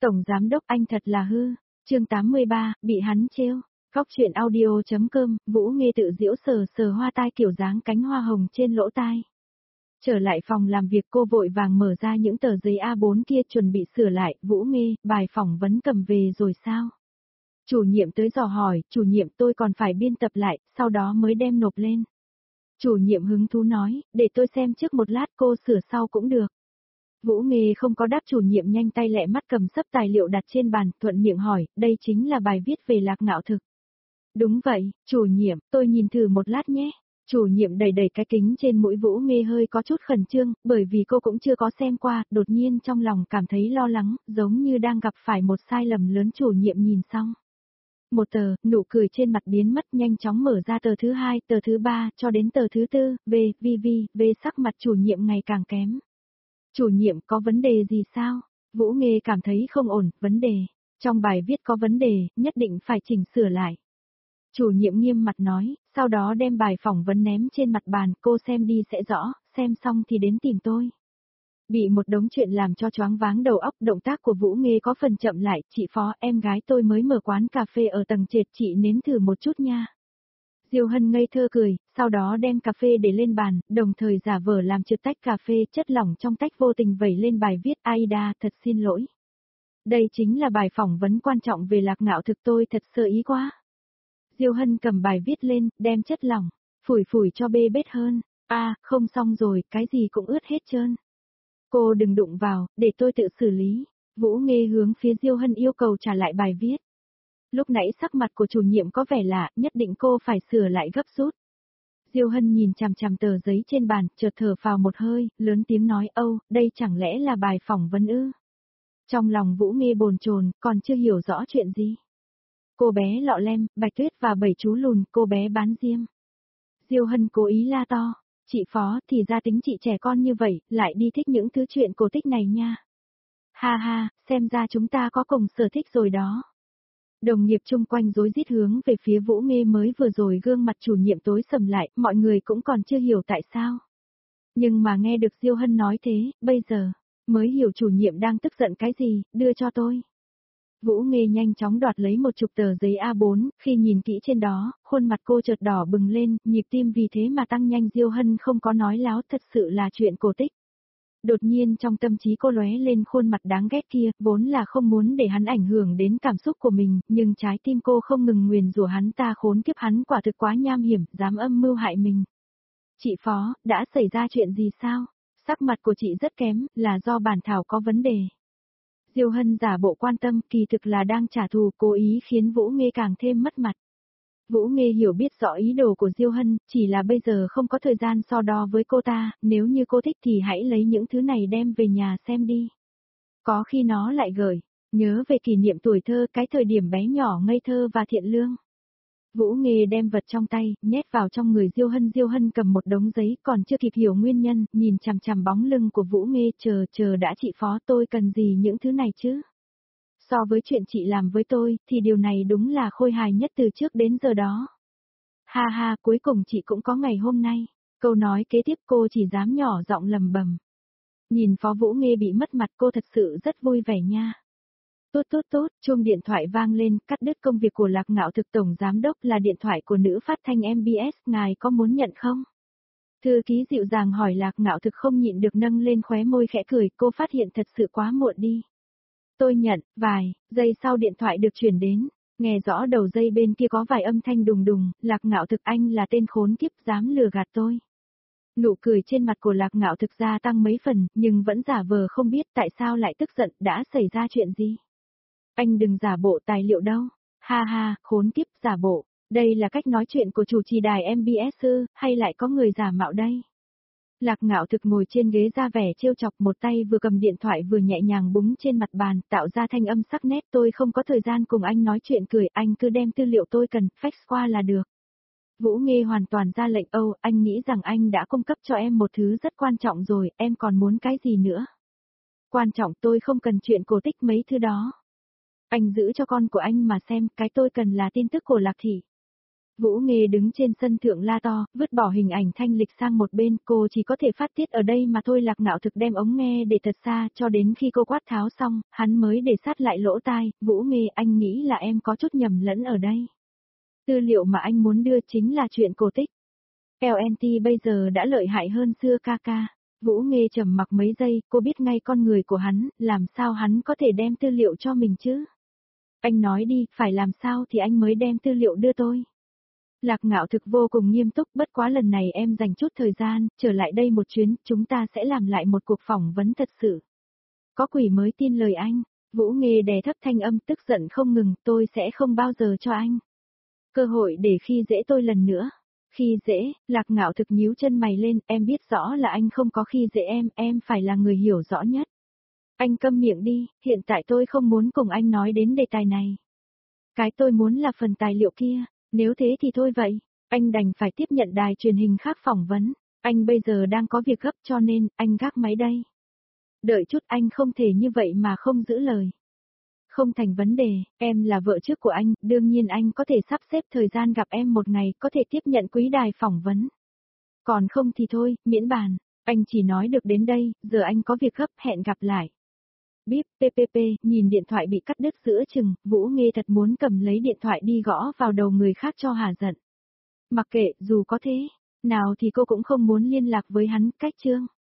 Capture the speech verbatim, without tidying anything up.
Tổng giám đốc anh thật là hư. Chương tám mươi ba, bị hắn trêu. Góc truyện audio.com, Vũ Nghê tự giễu sờ sờ hoa tai kiểu dáng cánh hoa hồng trên lỗ tai. Trở lại phòng làm việc, cô vội vàng mở ra những tờ giấy a bốn kia chuẩn bị sửa lại. Vũ Nghê, bài phỏng vấn cầm về rồi sao? Chủ nhiệm tới dò hỏi, chủ nhiệm tôi còn phải biên tập lại, sau đó mới đem nộp lên. Chủ nhiệm hứng thú nói, để tôi xem trước một lát, cô sửa sau cũng được. Vũ Nghê không có đáp, chủ nhiệm nhanh tay lẹ mắt cầm sấp tài liệu đặt trên bàn, thuận miệng hỏi, đây chính là bài viết về Lạc Ngạo Thực. Đúng vậy, chủ nhiệm, tôi nhìn thử một lát nhé. Chủ nhiệm đẩy đẩy cái kính trên mũi Vũ Nghê hơi có chút khẩn trương, bởi vì cô cũng chưa có xem qua, đột nhiên trong lòng cảm thấy lo lắng, giống như đang gặp phải một sai lầm lớn. Chủ nhiệm nhìn xong một tờ, nụ cười trên mặt biến mất, nhanh chóng mở ra tờ thứ hai, tờ thứ ba, cho đến tờ thứ tư, V, V, V, V, sắc mặt chủ nhiệm ngày càng kém. Chủ nhiệm, có vấn đề gì sao? Vũ Nghê cảm thấy không ổn, vấn đề. Trong bài viết có vấn đề, nhất định phải chỉnh sửa lại. Chủ nhiệm nghiêm mặt nói, sau đó đem bài phỏng vấn ném trên mặt bàn, cô xem đi sẽ rõ, xem xong thì đến tìm tôi. Bị một đống chuyện làm cho choáng váng đầu óc, động tác của Vũ Nghê có phần chậm lại, chị Phó, em gái tôi mới mở quán cà phê ở tầng trệt, chị nếm thử một chút nha. Diêu Hân ngây thơ cười, sau đó đem cà phê để lên bàn, đồng thời giả vờ làm trượt tách cà phê, chất lỏng trong tách vô tình vẩy lên bài viết. Aida, thật xin lỗi. Đây chính là bài phỏng vấn quan trọng về Lạc Ngạo Thực, tôi thật sơ ý quá. Diêu Hân cầm bài viết lên, đem chất lỏng, phủi phủi cho bê bết hơn. A, à, không xong rồi, cái gì cũng ướt hết trơn. Cô đừng đụng vào, để tôi tự xử lý. Vũ Nghê hướng phía Diêu Hân yêu cầu trả lại bài viết. Lúc nãy sắc mặt của chủ nhiệm có vẻ lạ, nhất định cô phải sửa lại gấp rút. Diêu Hân nhìn chằm chằm tờ giấy trên bàn, chợt thở phào một hơi, lớn tiếng nói, âu, đây chẳng lẽ là bài phỏng vấn ư? Trong lòng Vũ Nghê bồn chồn, còn chưa hiểu rõ chuyện gì. Cô bé lọ lem, Bạch Tuyết và bảy chú lùn, cô bé bán diêm. Diêu Hân cố ý la to, chị Phó, thì ra tính chị trẻ con như vậy, lại đi thích những thứ chuyện cổ tích này nha. Ha ha, xem ra chúng ta có cùng sở thích rồi đó. Đồng nghiệp chung quanh rối rít hướng về phía Vũ Nghê, mới vừa rồi gương mặt chủ nhiệm tối sầm lại, mọi người cũng còn chưa hiểu tại sao. Nhưng mà nghe được Diêu Hân nói thế, bây giờ, mới hiểu chủ nhiệm đang tức giận cái gì, đưa cho tôi. Vũ Nghê nhanh chóng đoạt lấy một chục tờ giấy a bốn, khi nhìn kỹ trên đó, khuôn mặt cô chợt đỏ bừng lên, nhịp tim vì thế mà tăng nhanh. Diêu Hân không có nói láo, thật sự là chuyện cổ tích. Đột nhiên trong tâm trí cô lóe lên khuôn mặt đáng ghét kia, vốn là không muốn để hắn ảnh hưởng đến cảm xúc của mình, nhưng trái tim cô không ngừng nguyền rủa hắn, ta khốn kiếp, hắn quả thực quá nham hiểm, dám âm mưu hại mình. Chị Phó, đã xảy ra chuyện gì sao? Sắc mặt của chị rất kém, là do bản thảo có vấn đề. Diêu Hân giả bộ quan tâm, kỳ thực là đang trả thù, cố ý khiến Vũ Nghê càng thêm mất mặt. Vũ Nghê hiểu biết rõ ý đồ của Diêu Hân, chỉ là bây giờ không có thời gian so đo với cô ta, nếu như cô thích thì hãy lấy những thứ này đem về nhà xem đi. Có khi nó lại gợi nhớ về kỷ niệm tuổi thơ, cái thời điểm bé nhỏ ngây thơ và thiện lương. Vũ Nghê đem vật trong tay, nhét vào trong người Diêu Hân. Diêu Hân cầm một đống giấy, còn chưa kịp hiểu nguyên nhân, nhìn chằm chằm bóng lưng của Vũ Nghê, chờ, chờ đã, chị Phó, tôi cần gì những thứ này chứ? So với chuyện chị làm với tôi, thì điều này đúng là khôi hài nhất từ trước đến giờ đó. Ha ha, cuối cùng chị cũng có ngày hôm nay. Câu nói kế tiếp cô chỉ dám nhỏ giọng lầm bầm. Nhìn Phó Vũ Nghê bị mất mặt, cô thật sự rất vui vẻ nha. Tốt tốt tốt, chuông điện thoại vang lên, cắt đứt công việc của Lạc Ngạo Thực. Tổng giám đốc, là điện thoại của nữ phát thanh em bê ét, ngài có muốn nhận không? Thư ký dịu dàng hỏi. Lạc Ngạo Thực không nhịn được nâng lên khóe môi khẽ cười, cô phát hiện thật sự quá muộn đi. Tôi nhận. Vài giây sau điện thoại được chuyển đến, nghe rõ đầu dây bên kia có vài âm thanh đùng đùng. Lạc Ngạo Thực, anh là tên khốn kiếp, dám lừa gạt tôi. Nụ cười trên mặt của Lạc Ngạo Thực gia tăng mấy phần, nhưng vẫn giả vờ không biết tại sao lại tức giận, đã xảy ra chuyện gì. Anh đừng giả bộ tài liệu đâu. Ha ha, khốn kiếp, giả bộ. Đây là cách nói chuyện của chủ trì đài em bê ét ư, hay lại có người giả mạo đây? Lạc Ngạo Thực ngồi trên ghế ra vẻ trêu chọc, một tay vừa cầm điện thoại vừa nhẹ nhàng búng trên mặt bàn, tạo ra thanh âm sắc nét. Tôi không có thời gian cùng anh nói chuyện cười, anh cứ đem tư liệu tôi cần, fax qua là được. Vũ Nghê hoàn toàn ra lệnh. Âu, anh nghĩ rằng anh đã cung cấp cho em một thứ rất quan trọng rồi, em còn muốn cái gì nữa? Quan trọng, tôi không cần chuyện cổ tích mấy thứ đó. Anh giữ cho con của anh mà xem, cái tôi cần là tin tức của Lạc Thị. Vũ Nghê đứng trên sân thượng la to, vứt bỏ hình ảnh thanh lịch sang một bên, cô chỉ có thể phát tiết ở đây mà thôi. Lạc Ngạo Thực đem ống nghe để thật xa, cho đến khi cô quát tháo xong, hắn mới để sát lại lỗ tai. Vũ Nghê, anh nghĩ là em có chút nhầm lẫn ở đây. Tư liệu mà anh muốn đưa chính là chuyện cổ tích. lờ en tê bây giờ đã lợi hại hơn xưa ca ca. Vũ Nghê trầm mặc mấy giây, cô biết ngay con người của hắn, làm sao hắn có thể đem tư liệu cho mình chứ? Anh nói đi, phải làm sao thì anh mới đem tư liệu đưa tôi. Lạc Ngạo Thực vô cùng nghiêm túc, bất quá lần này em dành chút thời gian, trở lại đây một chuyến, chúng ta sẽ làm lại một cuộc phỏng vấn thật sự. Có quỷ mới tin lời anh. Vũ Nghê đè thấp thanh âm, tức giận không ngừng, tôi sẽ không bao giờ cho anh cơ hội để khi dễ tôi lần nữa. Khi dễ, Lạc Ngạo Thực nhíu chân mày lên, em biết rõ là anh không có khi dễ em, em phải là người hiểu rõ nhất. Anh câm miệng đi, hiện tại tôi không muốn cùng anh nói đến đề tài này. Cái tôi muốn là phần tài liệu kia, nếu thế thì thôi vậy, anh đành phải tiếp nhận đài truyền hình khác phỏng vấn. Anh bây giờ đang có việc gấp cho nên, anh gác máy đây. Đợi chút, anh không thể như vậy mà không giữ lời. Không thành vấn đề, em là vợ trước của anh, đương nhiên anh có thể sắp xếp thời gian gặp em một ngày, có thể tiếp nhận quý đài phỏng vấn. Còn không thì thôi, miễn bàn, anh chỉ nói được đến đây, giờ anh có việc gấp, hẹn gặp lại. Bíp, pê pê pê, nhìn điện thoại bị cắt đứt giữa chừng, Vũ Nghê thật muốn cầm lấy điện thoại đi gõ vào đầu người khác cho hả giận. Mặc kệ, dù có thế, nào thì cô cũng không muốn liên lạc với hắn, cách chương.